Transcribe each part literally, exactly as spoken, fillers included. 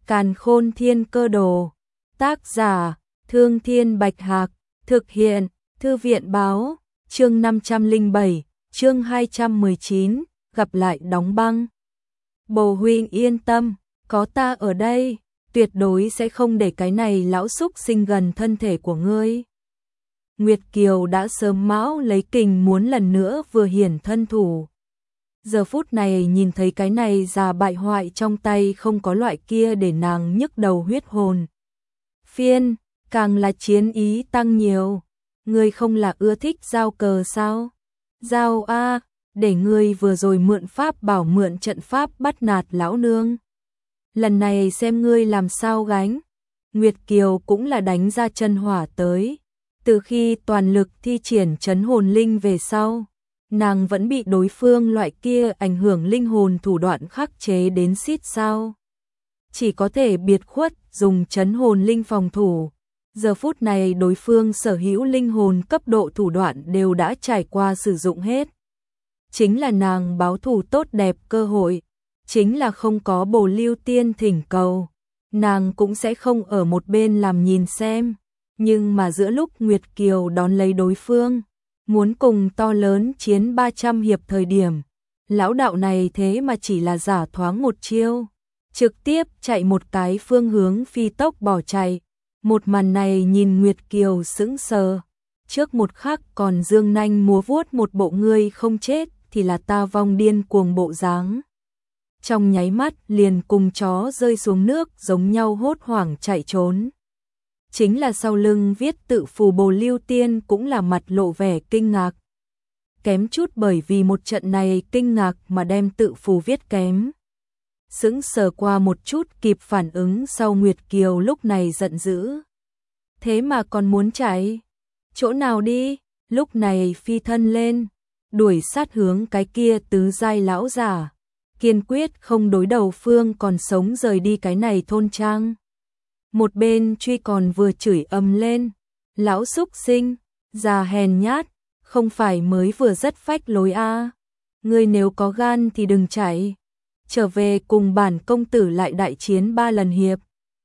Càn Khôn Thiên Cơ Đồ. Tác giả: Thương Thiên Bạch Hạc. Thực hiện: Thư viện báo. Chương năm trăm lẻ bảy, chương hai trăm mười chín, gặp lại đóng băng. Bồ huynh yên tâm, có ta ở đây, tuyệt đối sẽ không để cái này lão xúc sinh gần thân thể của ngươi. Nguyệt Kiều đã sớm mão lấy kình muốn lần nữa vừa hiển thân thủ. Giờ phút này nhìn thấy cái này già bại hoại trong tay không có loại kia để nàng nhức đầu huyết hồn. Phiên, càng là chiến ý tăng nhiều. Ngươi không là ưa thích giao cờ sao? Giao a, để ngươi vừa rồi mượn pháp bảo mượn trận pháp bắt nạt lão nương. Lần này xem ngươi làm sao gánh. Nguyệt Kiều cũng là đánh ra chân hỏa tới. Từ khi toàn lực thi triển trấn hồn linh về sau, nàng vẫn bị đối phương loại kia ảnh hưởng linh hồn thủ đoạn khắc chế đến xít sao. Chỉ có thể biệt khuất dùng trấn hồn linh phòng thủ. Giờ phút này đối phương sở hữu linh hồn cấp độ thủ đoạn đều đã trải qua sử dụng hết. Chính là nàng báo thù tốt đẹp cơ hội, chính là không có Bồ Lưu Tiên thỉnh cầu, nàng cũng sẽ không ở một bên làm nhìn xem. Nhưng mà giữa lúc Nguyệt Kiều đón lấy đối phương, muốn cùng to lớn chiến ba trăm hiệp thời điểm, lão đạo này thế mà chỉ là giả thoáng một chiêu, trực tiếp chạy một cái phương hướng phi tốc bỏ chạy. Một màn này nhìn Nguyệt Kiều sững sờ, trước một khắc còn dương nanh múa vuốt một bộ ngươi không chết thì là ta vong điên cuồng bộ dáng. Trong nháy mắt liền cùng chó rơi xuống nước giống nhau hốt hoảng chạy trốn. Chính là sau lưng viết tự phù Bồ Lưu Tiên cũng là mặt lộ vẻ kinh ngạc. Kém chút bởi vì một trận này kinh ngạc mà đem tự phù viết kém. Sững sờ qua một chút kịp phản ứng sau Nguyệt Kiều lúc này giận dữ. Thế mà còn muốn chạy? Chỗ nào đi? Lúc này phi thân lên, đuổi sát hướng cái kia tứ giai lão giả. Kiên quyết không đối đầu phương còn sống rời đi cái này thôn trang. Một bên truy còn vừa chửi ầm lên. Lão xúc sinh, già hèn nhát, không phải mới vừa rất phách lối a à. Ngươi nếu có gan thì đừng chạy. Trở về cùng bản công tử lại đại chiến ba lần hiệp.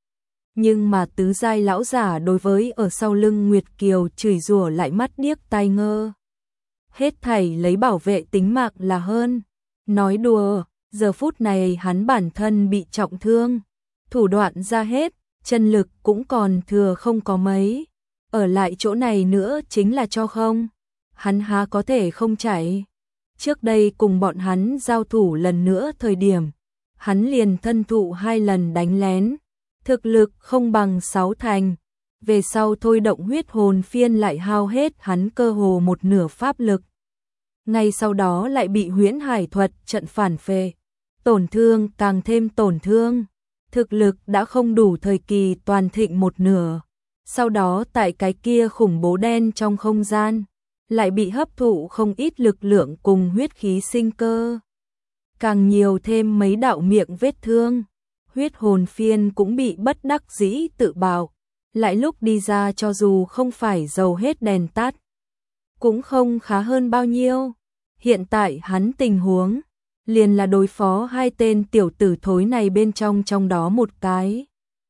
Nhưng mà tứ giai lão giả đối với ở sau lưng Nguyệt Kiều chửi rủa lại mắt điếc tai ngơ. Hết thảy lấy bảo vệ tính mạng là hơn. Nói đùa, giờ phút này hắn bản thân bị trọng thương. Thủ đoạn ra hết, chân lực cũng còn thừa không có mấy. Ở lại chỗ này nữa chính là cho không. Hắn há có thể không chạy. Trước đây cùng bọn hắn giao thủ lần nữa thời điểm, hắn liền thân thụ hai lần đánh lén, thực lực không bằng sáu thành. Về sau thôi động huyết hồn phiên lại hao hết hắn cơ hồ một nửa pháp lực. Ngay sau đó lại bị huyễn hải thuật trận phản phệ, tổn thương càng thêm tổn thương, thực lực đã không đủ thời kỳ toàn thịnh một nửa. Sau đó tại cái kia khủng bố đen trong không gian, lại bị hấp thụ không ít lực lượng cùng huyết khí sinh cơ. Càng nhiều thêm mấy đạo miệng vết thương, huyết hồn phiên cũng bị bất đắc dĩ tự bạo, lại lúc đi ra cho dù không phải dầu hết đèn tắt, cũng không khá hơn bao nhiêu. Hiện tại hắn tình huống, liền là đối phó hai tên tiểu tử thối này bên trong trong đó một cái.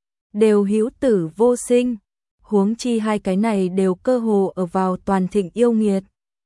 Đều hữu tử vô sinh. Huống chi hai cái này đều cơ hồ ở vào toàn thịnh yêu nghiệt.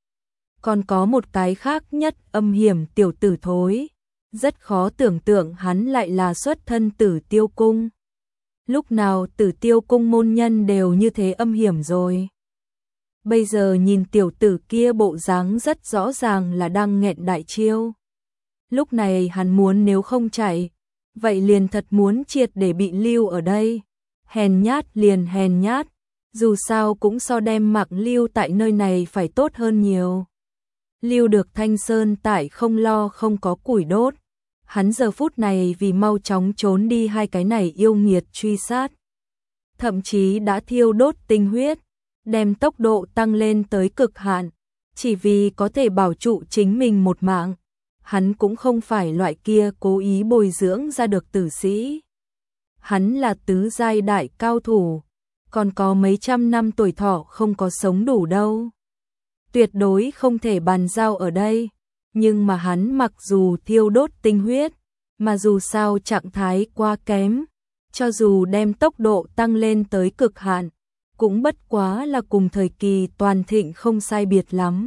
Còn có một cái khác nhất âm hiểm tiểu tử thối. Rất khó tưởng tượng hắn lại là xuất thân Tử Tiêu Cung. Lúc nào Tử Tiêu Cung môn nhân đều như thế âm hiểm rồi. Bây giờ nhìn tiểu tử kia bộ dáng rất rõ ràng là đang nghẹn đại chiêu. Lúc này hắn muốn nếu không chạy, vậy liền thật muốn triệt để bị lưu ở đây. Hèn nhát liền hèn nhát, dù sao cũng so đem mạng lưu tại nơi này phải tốt hơn nhiều. Lưu được Thanh Sơn tại không lo không có củi đốt. Hắn giờ phút này vì mau chóng trốn đi hai cái này yêu nghiệt truy sát. Thậm chí đã thiêu đốt tinh huyết, đem tốc độ tăng lên tới cực hạn, chỉ vì có thể bảo trụ chính mình một mạng. Hắn cũng không phải loại kia cố ý bồi dưỡng ra được tử sĩ. Hắn là tứ giai đại cao thủ, còn có mấy trăm năm tuổi thọ không có sống đủ đâu. Tuyệt đối không thể bàn giao ở đây, nhưng mà hắn mặc dù thiêu đốt tinh huyết, mà dù sao trạng thái quá kém, cho dù đem tốc độ tăng lên tới cực hạn, cũng bất quá là cùng thời kỳ toàn thịnh không sai biệt lắm.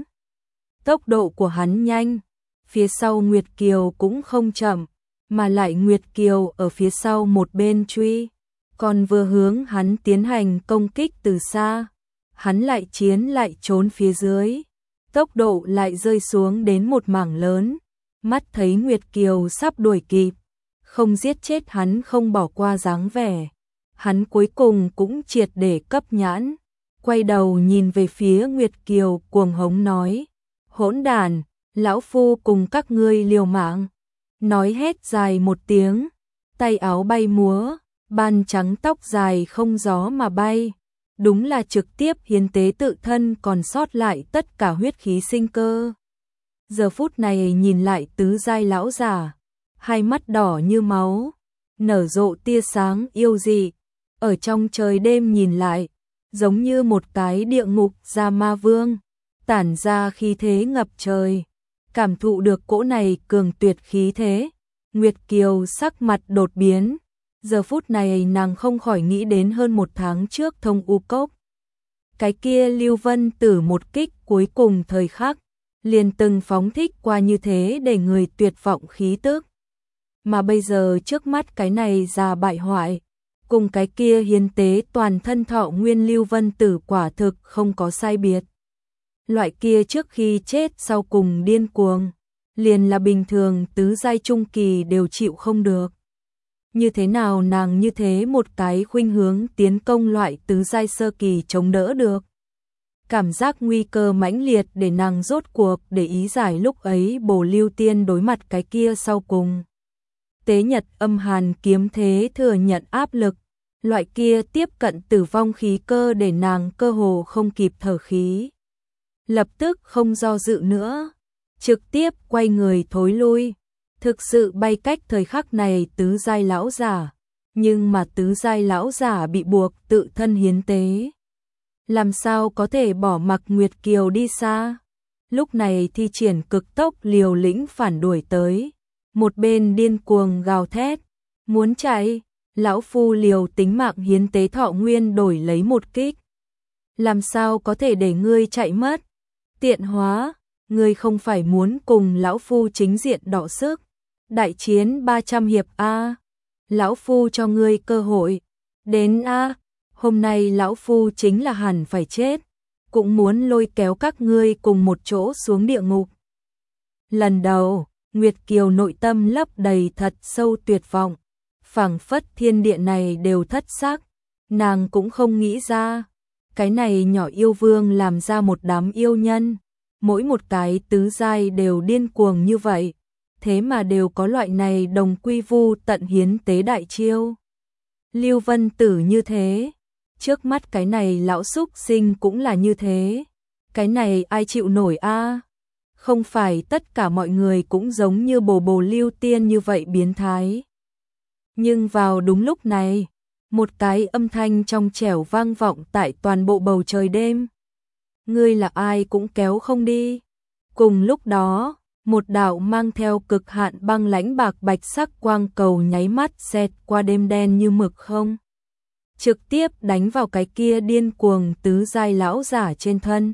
Tốc độ của hắn nhanh, phía sau Nguyệt Kiều cũng không chậm, mà lại Nguyệt Kiều ở phía sau một bên truy, còn vừa hướng hắn tiến hành công kích từ xa, hắn lại chiến lại trốn phía dưới, tốc độ lại rơi xuống đến một mảng lớn, mắt thấy Nguyệt Kiều sắp đuổi kịp, không giết chết hắn không bỏ qua dáng vẻ, hắn cuối cùng cũng triệt để cấp nhãn, quay đầu nhìn về phía Nguyệt Kiều cuồng hống nói, hỗn đàn, lão phu cùng các ngươi liều mạng, nói hét dài một tiếng, tay áo bay múa, ban trắng tóc dài không gió mà bay, đúng là trực tiếp hiến tế tự thân còn sót lại tất cả huyết khí sinh cơ. Giờ phút này nhìn lại tứ giai lão giả, hai mắt đỏ như máu, nở rộ tia sáng yêu dị, ở trong trời đêm nhìn lại, giống như một cái địa ngục gia ma vương, tản ra khí thế ngập trời. Cảm thụ được cỗ này cường tuyệt khí thế, Nguyệt Kiều sắc mặt đột biến, giờ phút này nàng không khỏi nghĩ đến hơn một tháng trước Thông U Cốc. Cái kia Lưu Vân Tử một kích cuối cùng thời khắc, liền từng phóng thích qua như thế để người tuyệt vọng khí tức. Mà bây giờ trước mắt cái này già bại hoại, cùng cái kia hiến tế toàn thân thọ nguyên Lưu Vân Tử quả thực không có sai biệt. Loại kia trước khi chết sau cùng điên cuồng, liền là bình thường tứ giai trung kỳ đều chịu không được. Như thế nào nàng như thế một cái khuynh hướng tiến công loại tứ giai sơ kỳ chống đỡ được. Cảm giác nguy cơ mãnh liệt để nàng rốt cuộc để ý giải lúc ấy Bồ Lưu Tiên đối mặt cái kia sau cùng. Tế Nhật âm hàn kiếm thế thừa nhận áp lực, loại kia tiếp cận tử vong khí cơ để nàng cơ hồ không kịp thở khí. Lập tức không do dự nữa, trực tiếp quay người thối lui, thực sự bay cách thời khắc này tứ giai lão giả, nhưng mà tứ giai lão giả bị buộc tự thân hiến tế. Làm sao có thể bỏ mặc Nguyệt Kiều đi xa, lúc này thi triển cực tốc liều lĩnh phản đuổi tới, một bên điên cuồng gào thét, muốn chạy, lão phu liều tính mạng hiến tế thọ nguyên đổi lấy một kích. Làm sao có thể để ngươi chạy mất? Tiện hóa, ngươi không phải muốn cùng lão phu chính diện đọ sức, đại chiến ba trăm hiệp a, lão phu cho ngươi cơ hội, đến a, hôm nay lão phu chính là hẳn phải chết, cũng muốn lôi kéo các ngươi cùng một chỗ xuống địa ngục. Lần đầu, Nguyệt Kiều nội tâm lấp đầy thật sâu tuyệt vọng, phảng phất thiên địa này đều thất sắc, nàng cũng không nghĩ ra, cái này nhỏ yêu vương làm ra một đám yêu nhân, mỗi một cái tứ giai đều điên cuồng như vậy, thế mà đều có loại này đồng quy vu tận hiến tế đại chiêu. Lưu Vân Tử như thế, trước mắt cái này lão súc sinh cũng là như thế, cái này ai chịu nổi a? Không phải tất cả mọi người cũng giống như Bồ Bồ Lưu Tiên như vậy biến thái. Nhưng vào đúng lúc này, một cái âm thanh trong trẻo vang vọng tại toàn bộ bầu trời đêm. Ngươi là ai cũng kéo không đi. Cùng lúc đó, một đạo mang theo cực hạn băng lãnh bạc bạch sắc quang cầu nháy mắt xẹt qua đêm đen như mực không. Trực tiếp đánh vào cái kia điên cuồng tứ giai lão giả trên thân.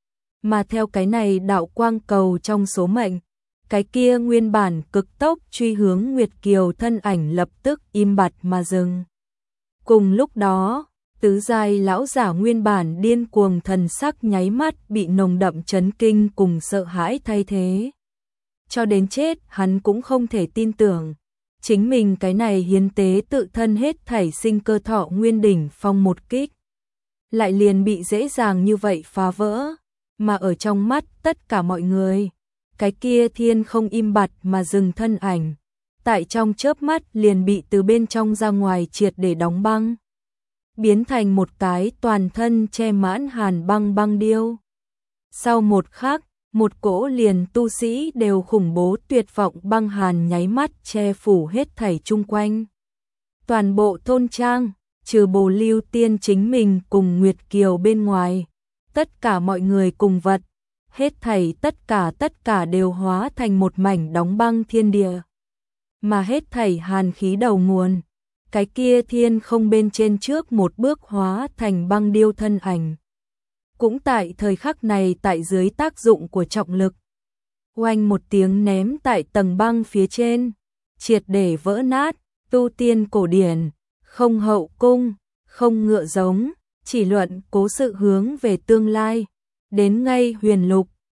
Mà theo cái này đạo quang cầu trong số mệnh, cái kia nguyên bản cực tốc truy hướng Nguyệt Kiều thân ảnh lập tức im bặt mà dừng. Cùng lúc đó, tứ giai lão giả nguyên bản điên cuồng thần sắc nháy mắt bị nồng đậm chấn kinh cùng sợ hãi thay thế. Cho đến chết hắn cũng không thể tin tưởng, chính mình cái này hiến tế tự thân hết thảy sinh cơ thọ nguyên đỉnh phong một kích. Lại liền bị dễ dàng như vậy phá vỡ, mà ở trong mắt tất cả mọi người, cái kia thiên không im bặt mà dừng thân ảnh, tại trong chớp mắt liền bị từ bên trong ra ngoài triệt để đóng băng, biến thành một cái toàn thân che mãn hàn băng băng điêu. Sau một khắc, một cỗ liền tu sĩ đều khủng bố tuyệt vọng băng hàn nháy mắt che phủ hết thảy chung quanh. Toàn bộ thôn trang, trừ Bồ Lưu Tiên chính mình cùng Nguyệt Kiều bên ngoài, tất cả mọi người cùng vật, hết thảy tất cả tất cả đều hóa thành một mảnh đóng băng thiên địa. Mà hết thảy hàn khí đầu nguồn, cái kia thiên không bên trên trước một bước hóa thành băng điêu thân ảnh. Cũng tại thời khắc này tại dưới tác dụng của trọng lực, oanh một tiếng ném tại tầng băng phía trên, triệt để vỡ nát. Tu tiên cổ điển, không hậu cung, không ngựa giống, chỉ luận cố sự hướng về tương lai. Đến ngay huyền lục,